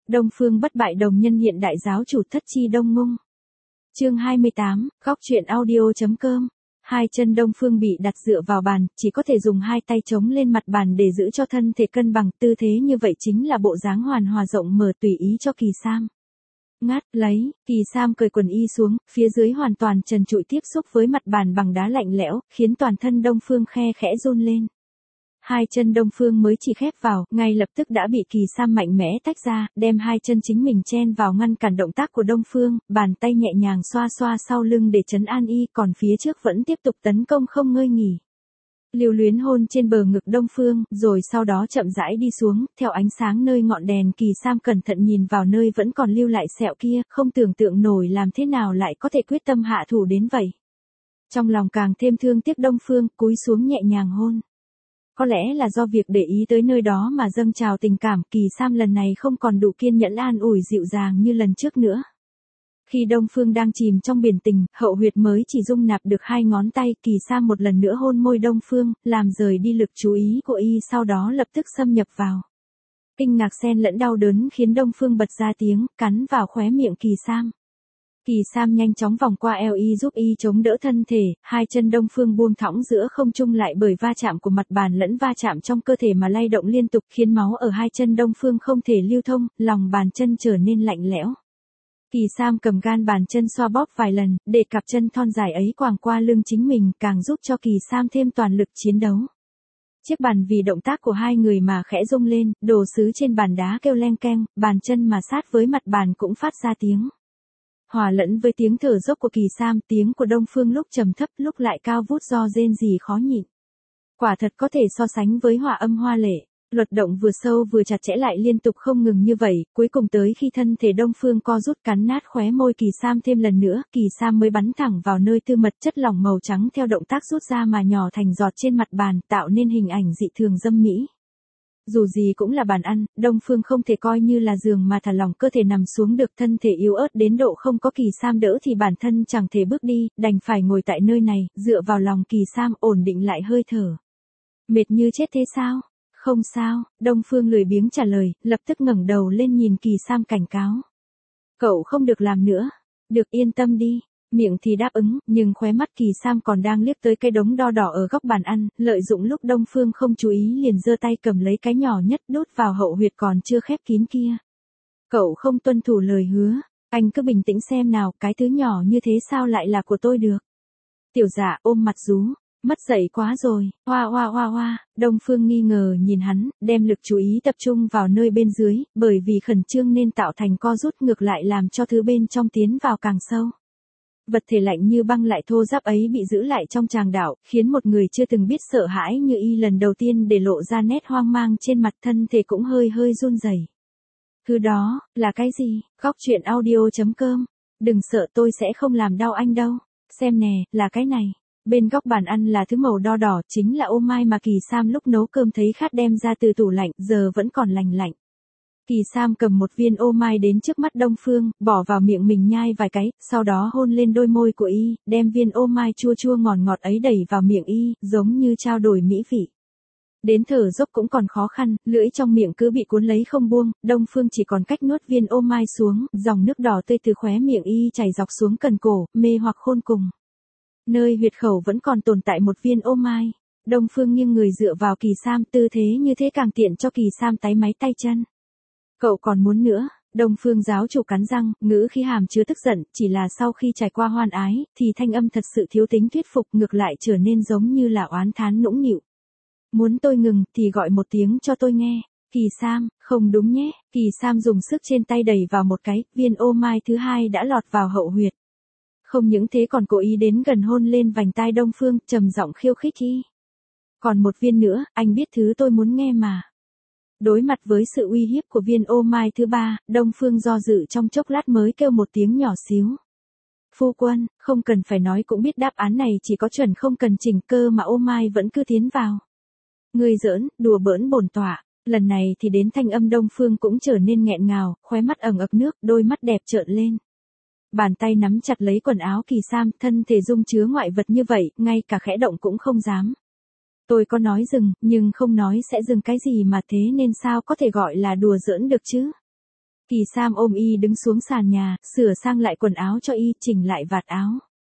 Đông Phương bất bại đồng nhân hiện đại giáo chủ thất chi Đông Ngung. Chương 28, góc truyện audio.com. Hai chân Đông Phương bị đặt dựa vào bàn, chỉ có thể dùng hai tay chống lên mặt bàn để giữ cho thân thể cân bằng, tư thế như vậy chính là bộ dáng hoàn hòa rộng mở tùy ý cho Kỳ Sam. Ngắt lấy, Kỳ Sam cởi quần y xuống, phía dưới hoàn toàn trần trụi tiếp xúc với mặt bàn bằng đá lạnh lẽo, khiến toàn thân Đông Phương khe khẽ run lên. Hai chân Đông Phương mới chỉ khép vào, ngay lập tức đã bị Kỳ Sam mạnh mẽ tách ra, đem hai chân chính mình chen vào ngăn cản động tác của Đông Phương, bàn tay nhẹ nhàng xoa xoa sau lưng để trấn an y, còn phía trước vẫn tiếp tục tấn công không ngơi nghỉ. Lưu luyến hôn trên bờ ngực Đông Phương, rồi sau đó chậm rãi đi xuống, theo ánh sáng nơi ngọn đèn Kỳ Sam cẩn thận nhìn vào nơi vẫn còn lưu lại sẹo kia, không tưởng tượng nổi làm thế nào lại có thể quyết tâm hạ thủ đến vậy. Trong lòng càng thêm thương tiếc Đông Phương, cúi xuống nhẹ nhàng hôn. Có lẽ là do việc để ý tới nơi đó mà dâng trào tình cảm, Kỳ Sam lần này không còn đủ kiên nhẫn an ủi dịu dàng như lần trước nữa. Khi Đông Phương đang chìm trong biển tình, hậu huyệt mới chỉ dung nạp được hai ngón tay, Kỳ Sam một lần nữa hôn môi Đông Phương, làm rời đi lực chú ý của y, sau đó lập tức xâm nhập vào. Kinh ngạc xen lẫn đau đớn khiến Đông Phương bật ra tiếng, cắn vào khóe miệng Kỳ Sam. Kỳ Sam nhanh chóng vòng qua eo y giúp y chống đỡ thân thể, hai chân Đông Phương buông thõng giữa không trung lại bởi va chạm của mặt bàn lẫn va chạm trong cơ thể mà lay động liên tục, khiến máu ở hai chân Đông Phương không thể lưu thông, lòng bàn chân trở nên lạnh lẽo. Kỳ Sam cầm gan bàn chân xoa bóp vài lần, để cặp chân thon dài ấy quàng qua lưng chính mình, càng giúp cho Kỳ Sam thêm toàn lực chiến đấu. Chiếc bàn vì động tác của hai người mà khẽ rung lên, đồ sứ trên bàn đá kêu leng keng, bàn chân mà sát với mặt bàn cũng phát ra tiếng. Hòa lẫn với tiếng thở dốc của Kỳ Sam, tiếng của Đông Phương lúc trầm thấp lúc lại cao vút do rên rỉ khó nhịn. Quả thật có thể so sánh với hòa âm hoa lệ. Luật động vừa sâu vừa chặt chẽ lại liên tục không ngừng như vậy, cuối cùng tới khi thân thể Đông Phương co rút cắn nát khóe môi Kỳ Sam thêm lần nữa, Kỳ Sam mới bắn thẳng vào nơi tư mật, chất lỏng màu trắng theo động tác rút ra mà nhỏ thành giọt trên mặt bàn, tạo nên hình ảnh dị thường dâm mỹ. Dù gì cũng là bàn ăn, Đông Phương không thể coi như là giường mà thả lỏng cơ thể nằm xuống được, thân thể yếu ớt đến độ không có Kỳ Sam đỡ thì bản thân chẳng thể bước đi, đành phải ngồi tại nơi này, dựa vào lòng Kỳ Sam ổn định lại hơi thở. Mệt như chết thế sao? Không sao, Đông Phương lười biếng trả lời, lập tức ngẩng đầu lên nhìn Kỳ Sam cảnh cáo. Cậu không được làm nữa. Được, yên tâm đi. Miệng thì đáp ứng, nhưng khóe mắt Kỳ Sam còn đang liếc tới cái đống đo đỏ ở góc bàn ăn, lợi dụng lúc Đông Phương không chú ý liền giơ tay cầm lấy cái nhỏ nhất đút vào hậu huyệt còn chưa khép kín kia. Cậu không tuân thủ lời hứa, anh cứ bình tĩnh xem nào, cái thứ nhỏ như thế sao lại là của tôi được. Tiểu Dạ ôm mặt rú. Mất dậy quá rồi, hoa hoa hoa hoa, Đông Phương nghi ngờ nhìn hắn, đem lực chú ý tập trung vào nơi bên dưới, bởi vì khẩn trương nên tạo thành co rút ngược lại làm cho thứ bên trong tiến vào càng sâu. Vật thể lạnh như băng lại thô ráp ấy bị giữ lại trong tràng đạo, khiến một người chưa từng biết sợ hãi như y lần đầu tiên để lộ ra nét hoang mang trên mặt, thân thể cũng hơi hơi run rẩy. Thứ đó, là cái gì? Góc truyện audio.com. Đừng sợ, tôi sẽ không làm đau anh đâu. Xem nè, là cái này. Bên góc bàn ăn là thứ màu đo đỏ, chính là ô mai mà Kỳ Sam lúc nấu cơm thấy khát đem ra từ tủ lạnh, giờ vẫn còn lành lạnh. Kỳ Sam cầm một viên ô mai đến trước mắt Đông Phương, bỏ vào miệng mình nhai vài cái, sau đó hôn lên đôi môi của y, đem viên ô mai chua chua ngọt ngọt ấy đẩy vào miệng y, giống như trao đổi mỹ vị. Đến thở dốc cũng còn khó khăn, lưỡi trong miệng cứ bị cuốn lấy không buông, Đông Phương chỉ còn cách nuốt viên ô mai xuống, dòng nước đỏ tươi từ khóe miệng y chảy dọc xuống cần cổ, mê hoặc khôn cùng. Nơi huyệt khẩu vẫn còn tồn tại một viên ô mai. Đông Phương nghiêng người dựa vào Kỳ Sam, tư thế như thế càng tiện cho Kỳ Sam táy máy tay chân. Cậu còn muốn nữa? Đông Phương giáo chủ cắn răng, ngữ khí hàm chứa tức giận, chỉ là sau khi trải qua hoan ái, thì thanh âm thật sự thiếu tính thuyết phục, ngược lại trở nên giống như là oán thán nũng nịu. Muốn tôi ngừng, thì gọi một tiếng cho tôi nghe. Kỳ Sam, không đúng nhé. Kỳ Sam dùng sức trên tay đẩy vào một cái, viên ô mai thứ hai đã lọt vào hậu huyệt. Không những thế còn cố ý đến gần hôn lên vành tai Đông Phương, trầm giọng khiêu khích y. Còn một viên nữa, anh biết thứ tôi muốn nghe mà. Đối mặt với sự uy hiếp của viên ô mai thứ ba, Đông Phương do dự trong chốc lát mới kêu một tiếng nhỏ xíu. Phu quân, không cần phải nói cũng biết đáp án này chỉ có chuẩn không cần chỉnh cơ mà ô mai vẫn cứ tiến vào. Người giỡn, đùa bỡn bổn tọa. Lần này thì đến thanh âm Đông Phương cũng trở nên nghẹn ngào, khóe mắt ẩn ực nước, đôi mắt đẹp trợn lên. Bàn tay nắm chặt lấy quần áo Kỳ Sam, thân thể dung chứa ngoại vật như vậy, ngay cả khẽ động cũng không dám. Tôi có nói dừng, nhưng không nói sẽ dừng cái gì mà thế nên sao có thể gọi là đùa giỡn được chứ? Kỳ Sam ôm y đứng xuống sàn nhà, sửa sang lại quần áo cho y, chỉnh lại vạt áo.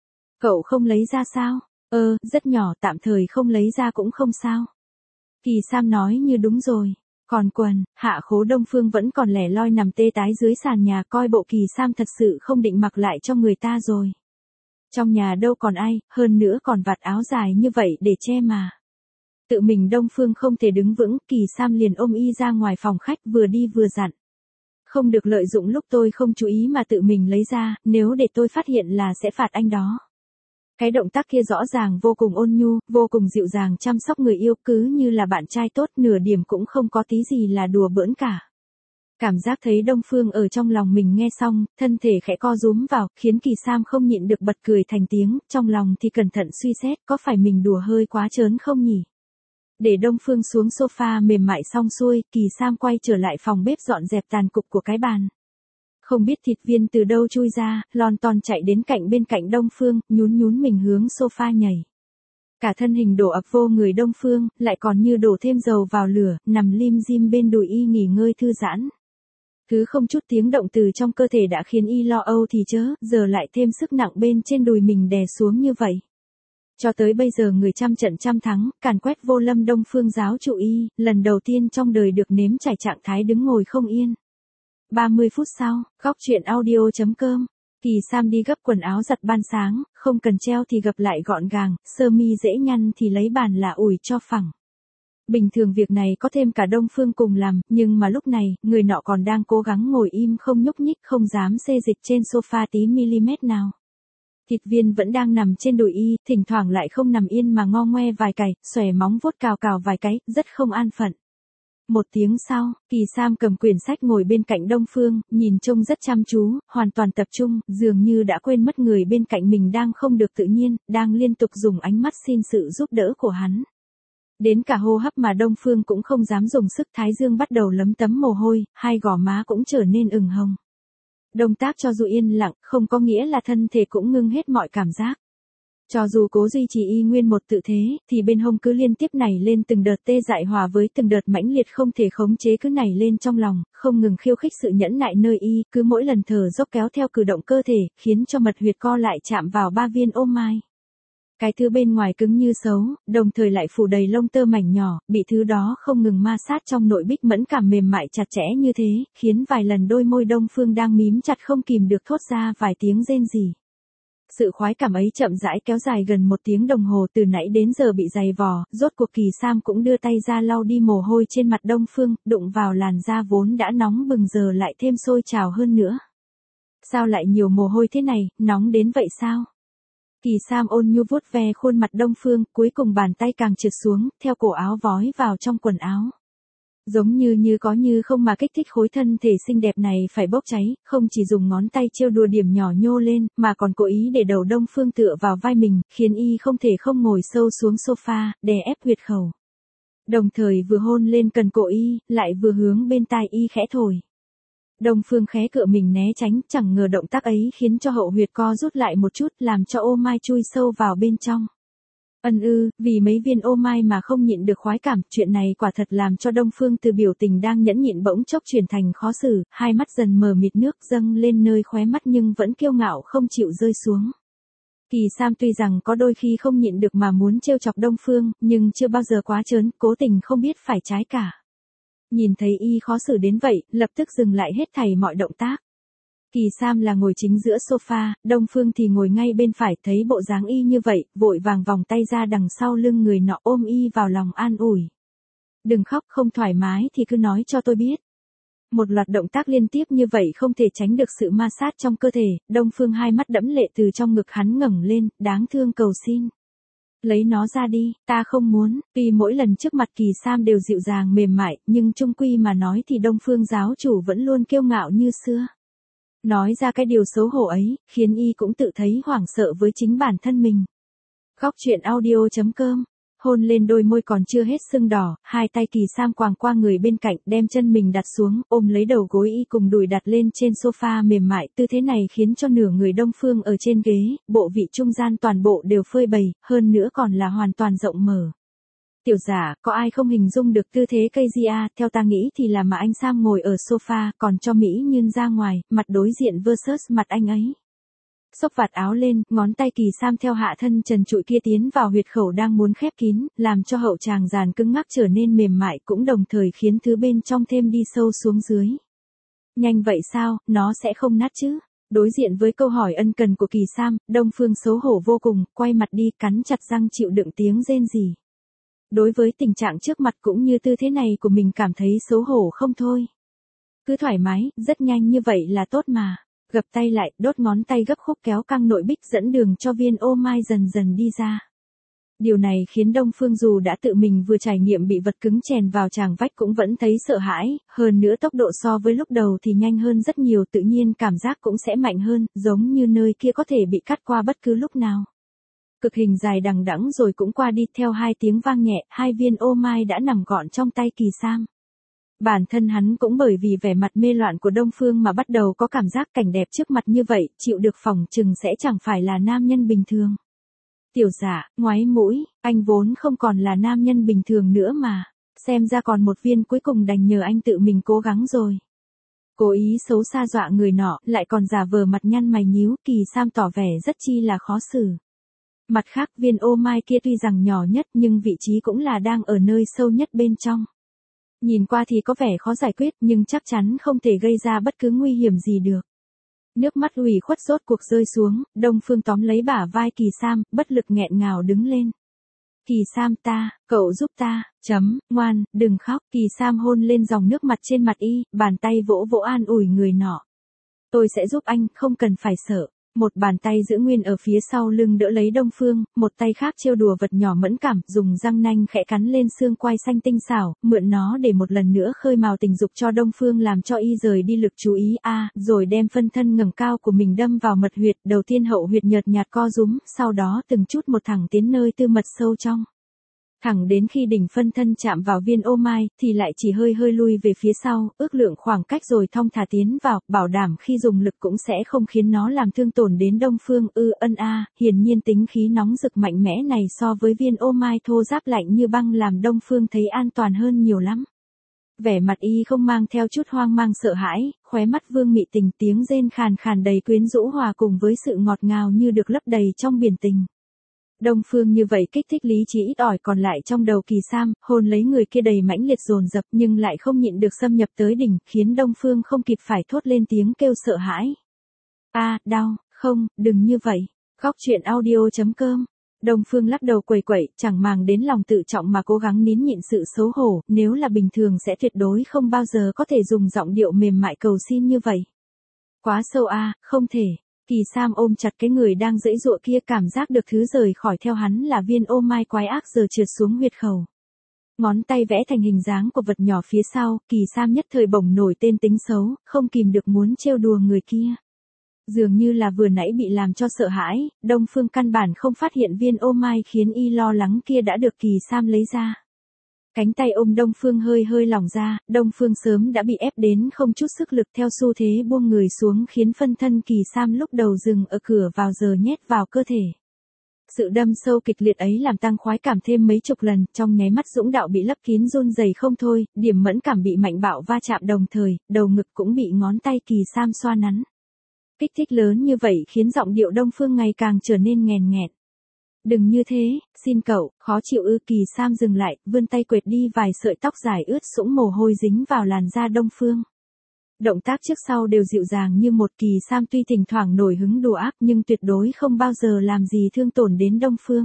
Cậu không lấy ra sao? Rất nhỏ, tạm thời không lấy ra cũng không sao. Kỳ Sam nói như đúng rồi. Còn quần, Hạ Khố Đông Phương vẫn còn lẻ loi nằm tê tái dưới sàn nhà, coi bộ Kỳ Sam thật sự không định mặc lại cho người ta rồi. Trong nhà đâu còn ai, hơn nữa còn vạt áo dài như vậy để che mà. Tự mình Đông Phương không thể đứng vững, Kỳ Sam liền ôm y ra ngoài phòng khách, vừa đi vừa dặn. Không được lợi dụng lúc tôi không chú ý mà tự mình lấy ra, nếu để tôi phát hiện là sẽ phạt anh đó. Cái động tác kia rõ ràng vô cùng ôn nhu, vô cùng dịu dàng chăm sóc người yêu, cứ như là bạn trai tốt, nửa điểm cũng không có tí gì là đùa bỡn cả. Cảm giác thấy Đông Phương ở trong lòng mình nghe xong, thân thể khẽ co rúm vào, khiến Kỳ Sam không nhịn được bật cười thành tiếng, trong lòng thì cẩn thận suy xét, có phải mình đùa hơi quá trớn không nhỉ? Để Đông Phương xuống sofa mềm mại xong xuôi, Kỳ Sam quay trở lại phòng bếp dọn dẹp tàn cục của cái bàn. Không biết thịt viên từ đâu chui ra, lon ton chạy đến bên cạnh Đông Phương, nhún mình hướng sofa nhảy. Cả thân hình đổ ập vô người Đông Phương, lại còn như đổ thêm dầu vào lửa, nằm lim dim bên đùi y nghỉ ngơi thư giãn. Cứ không chút tiếng động từ trong cơ thể đã khiến y lo âu thì chớ, giờ lại thêm sức nặng bên trên đùi mình đè xuống như vậy. Cho tới bây giờ người trăm trận trăm thắng, càn quét vô lâm Đông Phương giáo chủ y, lần đầu tiên trong đời được nếm trải trạng thái đứng ngồi không yên. 30 phút sau, góc truyện audio.com. Kỳ Sam đi gấp quần áo giặt ban sáng, không cần treo thì gập lại gọn gàng, sơ mi dễ nhăn thì lấy bàn là ủi cho phẳng. Bình thường việc này có thêm cả Đông Phương cùng làm, nhưng mà lúc này, người nọ còn đang cố gắng ngồi im không nhúc nhích, không dám xê dịch trên sofa tí mm nào. Thịt viên vẫn đang nằm trên đùi y, thỉnh thoảng lại không nằm yên mà ngo ngoe vài cái, xòe móng vuốt cào vài cái, rất không an phận. Một tiếng sau, Kỳ Sam cầm quyển sách ngồi bên cạnh Đông Phương, nhìn trông rất chăm chú, hoàn toàn tập trung, dường như đã quên mất người bên cạnh mình đang không được tự nhiên, đang liên tục dùng ánh mắt xin sự giúp đỡ của hắn. Đến cả hô hấp mà Đông Phương cũng không dám dùng sức, thái dương bắt đầu lấm tấm mồ hôi, hai gò má cũng trở nên ửng hồng. Động tác cho dù yên lặng, không có nghĩa là thân thể cũng ngưng hết mọi cảm giác. Cho dù cố duy trì y nguyên một tự thế, thì bên hông cứ liên tiếp nảy lên từng đợt tê dại hòa với từng đợt mãnh liệt không thể khống chế cứ nảy lên trong lòng, không ngừng khiêu khích sự nhẫn nại nơi y, cứ mỗi lần thở dốc kéo theo cử động cơ thể, khiến cho mật huyệt co lại chạm vào 3 viên ô mai. Cái thứ bên ngoài cứng như sấu, đồng thời lại phủ đầy lông tơ mảnh nhỏ, bị thứ đó không ngừng ma sát trong nội bích mẫn cảm mềm mại chặt chẽ như thế, khiến vài lần đôi môi Đông Phương đang mím chặt không kìm được thốt ra vài tiếng rên rỉ. Sự khoái cảm ấy chậm rãi kéo dài gần 1 tiếng đồng hồ, từ nãy đến giờ bị dày vò, rốt cuộc Kỳ Sam cũng đưa tay ra lau đi mồ hôi trên mặt Đông Phương, đụng vào làn da vốn đã nóng bừng giờ lại thêm sôi trào hơn nữa. Sao lại nhiều mồ hôi thế này, nóng đến vậy sao? Kỳ Sam ôn nhu vuốt ve khuôn mặt Đông Phương, cuối cùng bàn tay càng trượt xuống, theo cổ áo vói vào trong quần áo. Giống như có như không mà kích thích khối thân thể xinh đẹp này phải bốc cháy, không chỉ dùng ngón tay trêu đùa điểm nhỏ nhô lên, mà còn cố ý để đầu Đông Phương tựa vào vai mình, khiến y không thể không ngồi sâu xuống sofa, đè ép huyệt khẩu. Đồng thời vừa hôn lên cần cổ y, lại vừa hướng bên tai y khẽ thổi. Đông Phương khé cựa mình né tránh, chẳng ngờ động tác ấy khiến cho hậu huyệt co rút lại một chút, làm cho ô mai chui sâu vào bên trong. Vì mấy viên ô mai mà không nhịn được khoái cảm, chuyện này quả thật làm cho Đông Phương từ biểu tình đang nhẫn nhịn bỗng chốc chuyển thành khó xử, hai mắt dần mờ mịt nước dâng lên nơi khóe mắt nhưng vẫn kiêu ngạo không chịu rơi xuống. Kỳ Sam tuy rằng có đôi khi không nhịn được mà muốn trêu chọc Đông Phương, nhưng chưa bao giờ quá trớn, cố tình không biết phải trái cả. Nhìn thấy y khó xử đến vậy, lập tức dừng lại hết thảy mọi động tác. Kỳ Sam là ngồi chính giữa sofa, Đông Phương thì ngồi ngay bên phải, thấy bộ dáng y như vậy, vội vàng vòng tay ra đằng sau lưng người nọ ôm y vào lòng an ủi. Đừng khóc, không thoải mái thì cứ nói cho tôi biết. Một loạt động tác liên tiếp như vậy không thể tránh được sự ma sát trong cơ thể, Đông Phương hai mắt đẫm lệ từ trong ngực hắn ngẩng lên, đáng thương cầu xin. Lấy nó ra đi, ta không muốn. Tuy mỗi lần trước mặt Kỳ Sam đều dịu dàng mềm mại, nhưng chung quy mà nói thì Đông Phương giáo chủ vẫn luôn kiêu ngạo như xưa. Nói ra cái điều xấu hổ ấy, khiến y cũng tự thấy hoảng sợ với chính bản thân mình. Góc truyện audio.com. Hôn lên đôi môi còn chưa hết sưng đỏ, hai tay Kỳ Sam quàng qua người bên cạnh, đem chân mình đặt xuống, ôm lấy đầu gối y cùng đùi đặt lên trên sofa mềm mại, tư thế này khiến cho nửa người Đông Phương ở trên ghế, bộ vị trung gian toàn bộ đều phơi bày, hơn nữa còn là hoàn toàn rộng mở. Tiểu giả, có ai không hình dung được tư thế cây Gia, theo ta nghĩ thì là mà anh Sam ngồi ở sofa, còn cho Mỹ Nhơn ra ngoài, mặt đối diện versus mặt anh ấy. Xốc vạt áo lên, ngón tay Kỳ Sam theo hạ thân trần trụi kia tiến vào huyệt khẩu đang muốn khép kín, làm cho hậu tràng giàn cứng ngắc trở nên mềm mại, cũng đồng thời khiến thứ bên trong thêm đi sâu xuống dưới. Nhanh vậy sao, nó sẽ không nát chứ? Đối diện với câu hỏi ân cần của Kỳ Sam, Đông Phương xấu hổ vô cùng, quay mặt đi, cắn chặt răng chịu đựng tiếng rên rỉ. Đối với tình trạng trước mặt cũng như tư thế này của mình cảm thấy xấu hổ không thôi. Cứ thoải mái, rất nhanh như vậy là tốt mà. Gập tay lại, đốt ngón tay gấp khúc kéo căng nội bích dẫn đường cho viên ô mai dần dần đi ra. Điều này khiến Đông Phương dù đã tự mình vừa trải nghiệm bị vật cứng chèn vào tràng vách cũng vẫn thấy sợ hãi, hơn nữa tốc độ so với lúc đầu thì nhanh hơn rất nhiều, tự nhiên cảm giác cũng sẽ mạnh hơn, giống như nơi kia có thể bị cắt qua bất cứ lúc nào. Cực hình dài đằng đẵng rồi cũng qua đi, theo hai tiếng vang nhẹ, hai viên ô mai đã nằm gọn trong tay Kỳ Sam. Bản thân hắn cũng bởi vì vẻ mặt mê loạn của Đông Phương mà bắt đầu có cảm giác cảnh đẹp trước mặt như vậy, chịu được phỏng chừng sẽ chẳng phải là nam nhân bình thường. Tiểu giả, ngoáy mũi, anh vốn không còn là nam nhân bình thường nữa mà. Xem ra còn một viên cuối cùng đành nhờ anh tự mình cố gắng rồi. Cố ý xấu xa dọa người nọ, lại còn giả vờ mặt nhăn mày nhíu, Kỳ Sam tỏ vẻ rất chi là khó xử. Mặt khác, viên ô mai kia tuy rằng nhỏ nhất nhưng vị trí cũng là đang ở nơi sâu nhất bên trong. Nhìn qua thì có vẻ khó giải quyết nhưng chắc chắn không thể gây ra bất cứ nguy hiểm gì được. Nước mắt ủy khuất rốt cuộc rơi xuống, Đông Phương tóm lấy bả vai Kỳ Sam, bất lực nghẹn ngào đứng lên. Kỳ Sam cậu giúp ta, ngoan, đừng khóc. Kỳ Sam hôn lên dòng nước mặt trên mặt y, bàn tay vỗ vỗ an ủi người nọ. Tôi sẽ giúp anh, không cần phải sợ. Một bàn tay giữ nguyên ở phía sau lưng đỡ lấy Đông Phương, một tay khác trêu đùa vật nhỏ mẫn cảm, dùng răng nanh khẽ cắn lên xương quai xanh tinh xảo, mượn nó để một lần nữa khơi mào tình dục cho Đông Phương, làm cho y rời đi lực chú ý rồi đem phân thân ngẩng cao của mình đâm vào mật huyệt, đầu tiên hậu huyệt nhợt nhạt co rúm, sau đó từng chút một thẳng tiến nơi tư mật sâu trong. Thẳng đến khi đỉnh phân thân chạm vào viên ô mai, thì lại chỉ hơi hơi lui về phía sau, ước lượng khoảng cách rồi thong thả tiến vào, bảo đảm khi dùng lực cũng sẽ không khiến nó làm thương tổn đến Đông Phương. Hiển nhiên tính khí nóng rực mạnh mẽ này so với viên ô mai thô ráp lạnh như băng làm Đông Phương thấy an toàn hơn nhiều lắm. Vẻ mặt y không mang theo chút hoang mang sợ hãi, khóe mắt vương mị tình, tiếng rên khàn khàn đầy quyến rũ hòa cùng với sự ngọt ngào như được lấp đầy trong biển tình. Đông Phương như vậy kích thích lý trí ít ỏi còn lại trong đầu Kỳ Sam, hôn lấy người kia đầy mãnh liệt dồn dập nhưng lại không nhịn được xâm nhập tới đỉnh, khiến Đông Phương không kịp phải thốt lên tiếng kêu sợ hãi. Đau, không, đừng như vậy. Góc truyện audio.com. Đông Phương lắc đầu quẩy quẩy, chẳng màng đến lòng tự trọng mà cố gắng nín nhịn sự xấu hổ, nếu là bình thường sẽ tuyệt đối không bao giờ có thể dùng giọng điệu mềm mại cầu xin như vậy. Quá sâu không thể. Kỳ Sam ôm chặt cái người đang giãy giụa kia, cảm giác được thứ rời khỏi theo hắn là viên ô mai quái ác giờ trượt xuống huyệt khẩu. Ngón tay vẽ thành hình dáng của vật nhỏ phía sau, Kỳ Sam nhất thời bỗng nổi tên tính xấu, không kìm được muốn trêu đùa người kia. Dường như là vừa nãy bị làm cho sợ hãi, Đông Phương căn bản không phát hiện viên ô mai khiến y lo lắng kia đã được Kỳ Sam lấy ra. Cánh tay ôm Đông Phương hơi hơi lỏng ra, Đông Phương sớm đã bị ép đến không chút sức lực, theo xu thế buông người xuống khiến phân thân Kỳ Sam lúc đầu dừng ở cửa vào giờ nhét vào cơ thể. Sự đâm sâu kịch liệt ấy làm tăng khoái cảm thêm mấy chục lần, trong nháy mắt dũng đạo bị lấp kín run rẩy không thôi, điểm mẫn cảm bị mạnh bạo va chạm đồng thời, đầu ngực cũng bị ngón tay Kỳ Sam xoa nắn. Kích thích lớn như vậy khiến giọng điệu Đông Phương ngày càng trở nên nghèn nghẹn. Đừng như thế, xin cậu, khó chịu Kỳ Sam dừng lại, vươn tay quệt đi vài sợi tóc dài ướt sũng mồ hôi dính vào làn da Đông Phương. Động tác trước sau đều dịu dàng như một. Kỳ Sam tuy thỉnh thoảng nổi hứng đùa ác nhưng tuyệt đối không bao giờ làm gì thương tổn đến Đông Phương.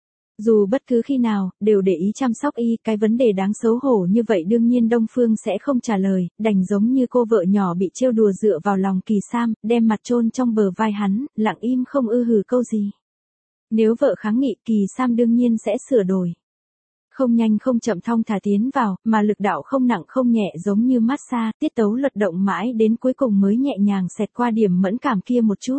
Dù bất cứ khi nào, đều để ý chăm sóc y, cái vấn đề đáng xấu hổ như vậy đương nhiên Đông Phương sẽ không trả lời, đành giống như cô vợ nhỏ bị trêu đùa dựa vào lòng Kỳ Sam, đem mặt chôn trong bờ vai hắn, lặng im không hừ câu gì. Nếu vợ kháng nghị, Kỳ Sam đương nhiên sẽ sửa đổi. Không nhanh không chậm thong thả tiến vào, mà lực đạo không nặng không nhẹ giống như massage, tiết tấu luật động mãi đến cuối cùng mới nhẹ nhàng xẹt qua điểm mẫn cảm kia một chút.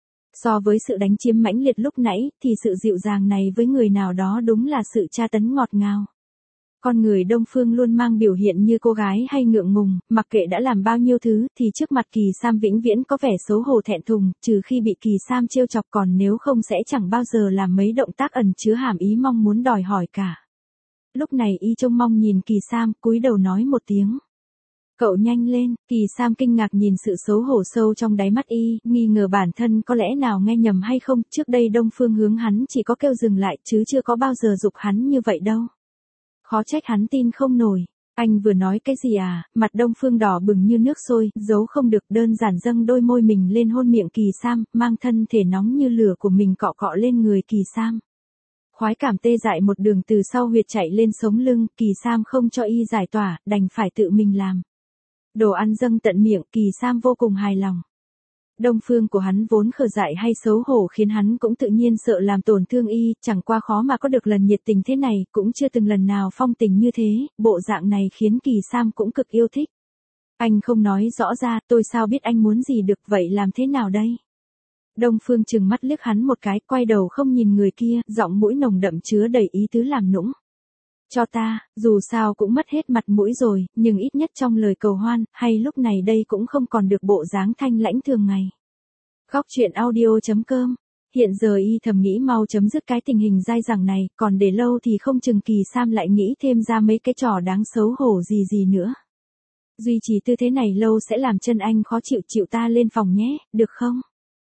So với sự đánh chiếm mãnh liệt lúc nãy, thì sự dịu dàng này với người nào đó đúng là sự tra tấn ngọt ngào. Con người Đông Phương luôn mang biểu hiện như cô gái hay ngượng ngùng, mặc kệ đã làm bao nhiêu thứ, thì trước mặt Kỳ Sam vĩnh viễn có vẻ xấu hổ thẹn thùng, trừ khi bị Kỳ Sam trêu chọc, còn nếu không sẽ chẳng bao giờ làm mấy động tác ẩn chứa hàm ý mong muốn đòi hỏi cả. Lúc này y trông mong nhìn Kỳ Sam, cúi đầu nói một tiếng. Cậu nhanh lên, Kỳ Sam kinh ngạc nhìn sự xấu hổ sâu trong đáy mắt y, nghi ngờ bản thân có lẽ nào nghe nhầm hay không, trước đây Đông Phương hướng hắn chỉ có kêu dừng lại chứ chưa có bao giờ giục hắn như vậy đâu. Khó trách hắn tin không nổi. Anh vừa nói cái gì à, mặt Đông Phương đỏ bừng như nước sôi, giấu không được đơn giản dâng đôi môi mình lên hôn miệng Kỳ Sam, mang thân thể nóng như lửa của mình cọ cọ lên người Kỳ Sam. Khoái cảm tê dại một đường từ sau huyệt chạy lên sống lưng, Kỳ Sam không cho y giải tỏa, đành phải tự mình làm. Đồ ăn dâng tận miệng, Kỳ Sam vô cùng hài lòng. Đông Phương của hắn vốn khờ dại hay xấu hổ khiến hắn cũng tự nhiên sợ làm tổn thương y, chẳng qua khó mà có được lần nhiệt tình thế này, cũng chưa từng lần nào phong tình như thế, bộ dạng này khiến Kỳ Sam cũng cực yêu thích. Anh không nói rõ ra, tôi sao biết anh muốn gì được, vậy làm thế nào đây? Đông Phương trừng mắt liếc hắn một cái, quay đầu không nhìn người kia, giọng mũi nồng đậm chứa đầy ý tứ làm nũng. Cho ta, dù sao cũng mất hết mặt mũi rồi, nhưng ít nhất trong lời cầu hoan, hay lúc này đây cũng không còn được bộ dáng thanh lãnh thường ngày. Góc truyện audio.com. Hiện giờ y thầm nghĩ mau chấm dứt cái tình hình dai dẳng này, còn để lâu thì không chừng Kỳ Sam lại nghĩ thêm ra mấy cái trò đáng xấu hổ gì nữa. Duy trì tư thế này lâu sẽ làm chân anh khó chịu, chịu ta lên phòng nhé, được không?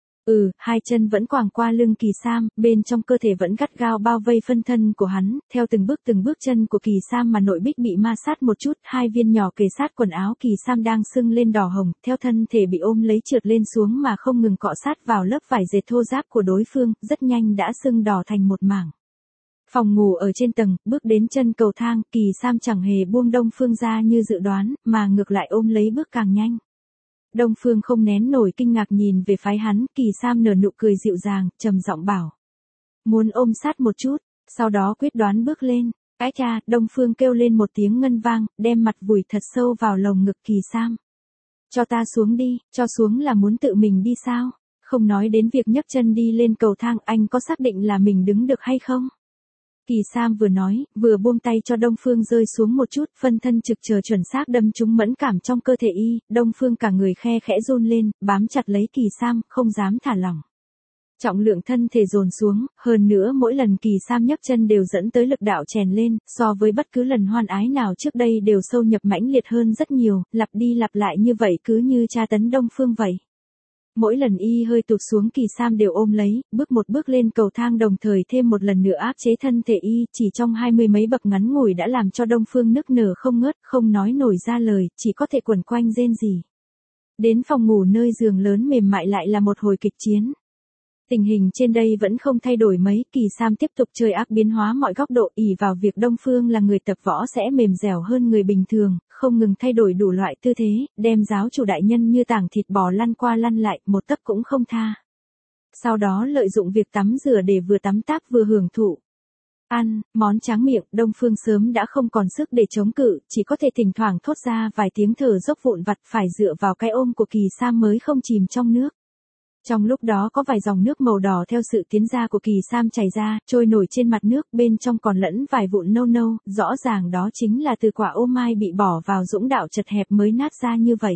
Hai chân vẫn quàng qua lưng Kỳ Sam, bên trong cơ thể vẫn gắt gao bao vây phân thân của hắn, theo từng bước chân của Kỳ Sam mà nội bích bị ma sát một chút, hai viên nhỏ kề sát quần áo Kỳ Sam đang sưng lên đỏ hồng, theo thân thể bị ôm lấy trượt lên xuống mà không ngừng cọ sát vào lớp vải dệt thô ráp của đối phương, rất nhanh đã sưng đỏ thành một mảng. Phòng ngủ ở trên tầng, bước đến chân cầu thang, Kỳ Sam chẳng hề buông Đông Phương ra như dự đoán, mà ngược lại ôm lấy bước càng nhanh. Đông Phương không nén nổi kinh ngạc nhìn về phái hắn, Kỳ Sam nở nụ cười dịu dàng, trầm giọng bảo. Muốn ôm sát một chút, sau đó quyết đoán bước lên. Ái cha, Đông Phương kêu lên một tiếng ngân vang, đem mặt vùi thật sâu vào lồng ngực Kỳ Sam. Cho ta xuống đi, cho xuống là muốn tự mình đi sao? Không nói đến việc nhấc chân đi lên cầu thang, anh có xác định là mình đứng được hay không? Kỳ Sam vừa nói, vừa buông tay cho Đông Phương rơi xuống một chút, phân thân trực chờ chuẩn xác đâm trúng mẫn cảm trong cơ thể y, Đông Phương cả người khe khẽ run lên, bám chặt lấy Kỳ Sam, không dám thả lỏng. Trọng lượng thân thể dồn xuống, hơn nữa mỗi lần Kỳ Sam nhấc chân đều dẫn tới lực đạo chèn lên, so với bất cứ lần hoan ái nào trước đây đều sâu nhập mãnh liệt hơn rất nhiều, lặp đi lặp lại như vậy cứ như tra tấn Đông Phương vậy. Mỗi lần y hơi tụt xuống Kỳ Sam đều ôm lấy, bước một bước lên cầu thang đồng thời thêm một lần nữa áp chế thân thể y, chỉ trong 20 mấy bậc ngắn ngủi đã làm cho Đông Phương nức nở không ngớt, không nói nổi ra lời, chỉ có thể quẩn quanh rên rỉ. Đến phòng ngủ nơi giường lớn mềm mại lại là một hồi kịch chiến. Tình hình trên đây vẫn không thay đổi mấy, Kỳ Sam tiếp tục chơi ác biến hóa mọi góc độ, ỷ vào việc Đông Phương là người tập võ sẽ mềm dẻo hơn người bình thường, không ngừng thay đổi đủ loại tư thế, đem giáo chủ đại nhân như tảng thịt bò lăn qua lăn lại, một tấc cũng không tha. Sau đó lợi dụng việc tắm rửa để vừa tắm táp vừa hưởng thụ. Ăn, món tráng miệng, Đông Phương sớm đã không còn sức để chống cự, chỉ có thể thỉnh thoảng thốt ra vài tiếng thở dốc vụn vặt, phải dựa vào cái ôm của Kỳ Sam mới không chìm trong nước. Trong lúc đó có vài dòng nước màu đỏ theo sự tiến ra của Kỳ Sam chảy ra, trôi nổi trên mặt nước, bên trong còn lẫn vài vụn nâu nâu, rõ ràng đó chính là từ quả ô mai bị bỏ vào dũng đạo chật hẹp mới nát ra như vậy.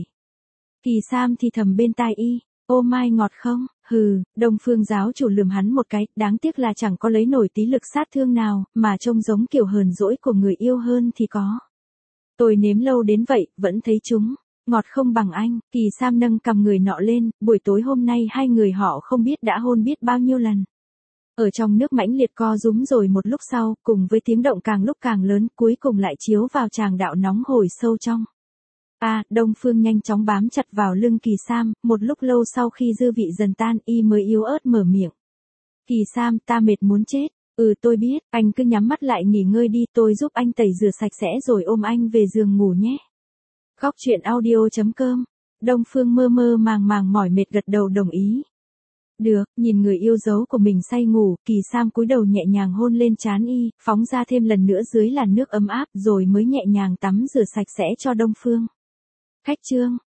Kỳ Sam thì thầm bên tai y, ô mai ngọt không? Đông Phương giáo chủ lườm hắn một cái, đáng tiếc là chẳng có lấy nổi tí lực sát thương nào, mà trông giống kiểu hờn dỗi của người yêu hơn thì có. Tôi nếm lâu đến vậy, vẫn thấy chúng ngọt không bằng anh. Kỳ Sam nâng cầm người nọ lên, buổi tối hôm nay hai người họ không biết đã hôn biết bao nhiêu lần. Ở trong nước mãnh liệt co rúm rồi một lúc sau, cùng với tiếng động càng lúc càng lớn, cuối cùng lại chiếu vào tràng đạo nóng hổi sâu trong. Đông Phương nhanh chóng bám chặt vào lưng Kỳ Sam, một lúc lâu sau khi dư vị dần tan y mới yếu ớt mở miệng. Kỳ Sam, ta mệt muốn chết. Tôi biết, anh cứ nhắm mắt lại nghỉ ngơi đi, tôi giúp anh tẩy rửa sạch sẽ rồi ôm anh về giường ngủ nhé. Góc truyện audio.com. Đông Phương mơ mơ màng màng mỏi mệt gật đầu đồng ý. Được, nhìn người yêu dấu của mình say ngủ, Kỳ Sam cúi đầu nhẹ nhàng hôn lên trán y, phóng ra thêm lần nữa dưới làn nước ấm áp rồi mới nhẹ nhàng tắm rửa sạch sẽ cho Đông Phương. Khách trương,